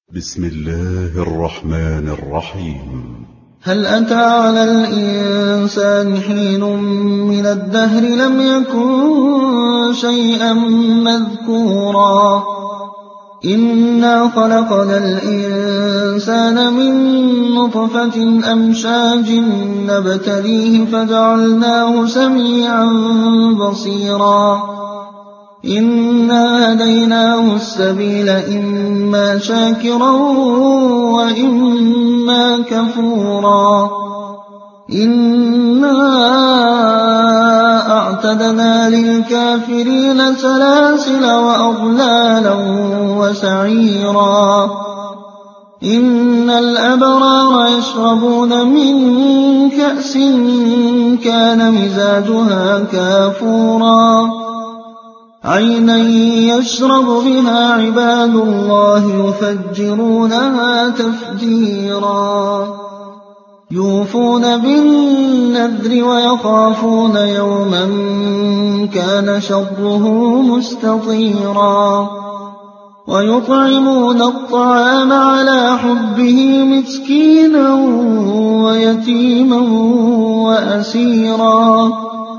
بسم الله الرحمن الرحيم. هل أتى على الإنسان حين من الدهر لم يكن شيئا مذكورا إنا خلقنا الإنسان من نطفة أمشاج نبتليه فجعلناه سميعا بصيرا إنا هديناه السبيل إما شاكرا وإما كفورا إنا أعتدنا للكافرين سلاسل وأغلالا وسعيرا إن الأبرار يشربون من كأس كان مزاجها كافورا عينا يشرب بها عباد الله يفجرونها تفجيرا يوفون بالنذر ويخافون يوما كان شره مستطيرا ويطعمون الطعام على حبه مسكينا ويتيما وأسيرا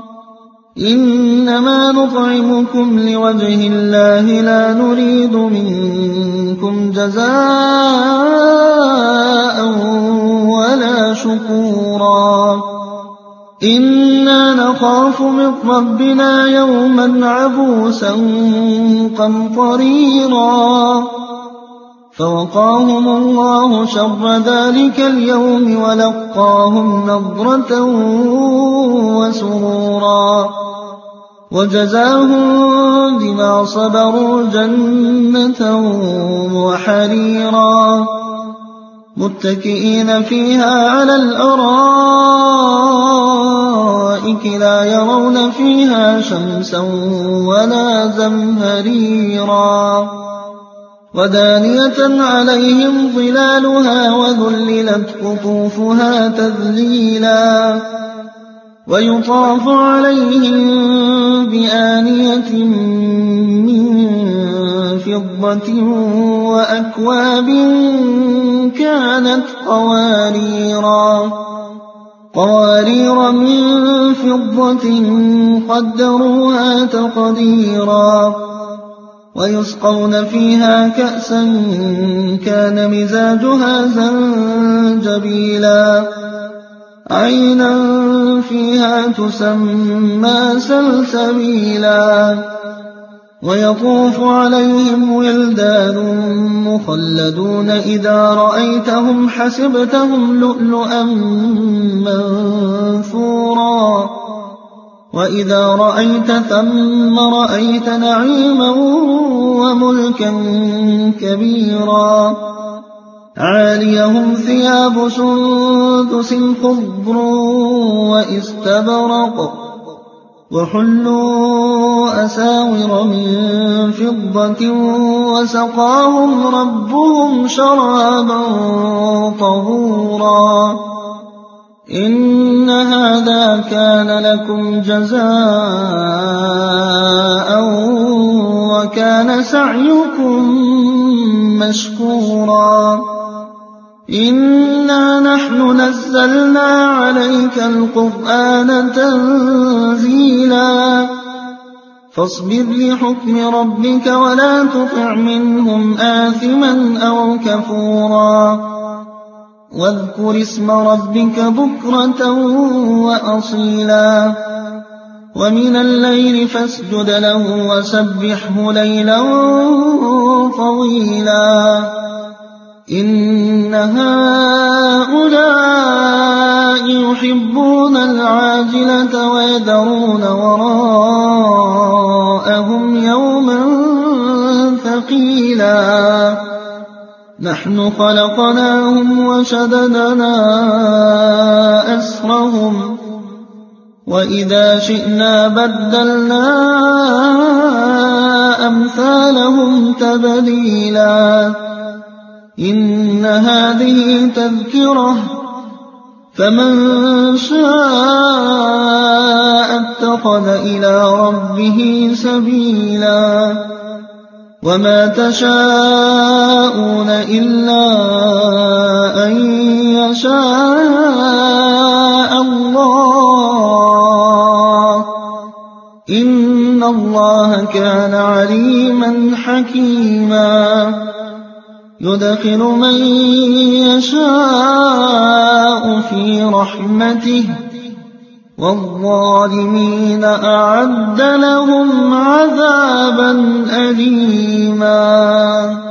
إنما نطعمكم لوجه الله لا نريد منكم جزاء ولا شكورا إنا نخاف من ربنا يوما عبوسا قمطريرا فوقاهم الله شر ذلك اليوم ولقاهم نضرة وسرورا وجزاهم بما صبروا جنة وحريرا متكئين فيها على الأرائك لا يرون فيها شمسا ولا زمهريرا ودانية عليهم ظلالها وذللت قطوفها تذليلا ويطاف عليهم بآنية من فضة وأكواب كانت قوارير من فضة قدروها تقديرا ويسقون فيها كأسا كان مزاجها زنجبيلا عينا فيها تسمى سلسبيلا ويطوف عليهم ولدان مخلدون إذا رأيتهم حسبتهم لؤلؤا منثورا وإذا رأيت ثم رأيت نعيما وملكا كبيرا عاليهم ثياب سندس خضر واستبرق وحلوا أساور من فضة وسقاهم ربهم شرابا طهورا إن هذا كان لكم جزاء وكان سعيكم مشكورا إنا نحن نزلنا عليك القرآن تنزيلا فاصبر لحكم ربك ولا تطع منهم آثما أو كفورا واذكر اسم ربك بكرة وأصيلا ومن الليل فاسجد له وسبحه ليلا طويلا إن هؤلاء يحبون العاجلة ويذرون وراءهم يوما ثقيلا نحن خلقناهم وشددنا أسرهم وإذا شئنا بدلنا أمثالهم تبديلا إن هذه تذكرة فمن شاء اتخذ إلى ربه سبيلا وما تشاءون إلا أن يشاء الله إن الله كان عليما حكيما يدخل من يشاء في رحمته والظالمين أعد لهم عذابا أليما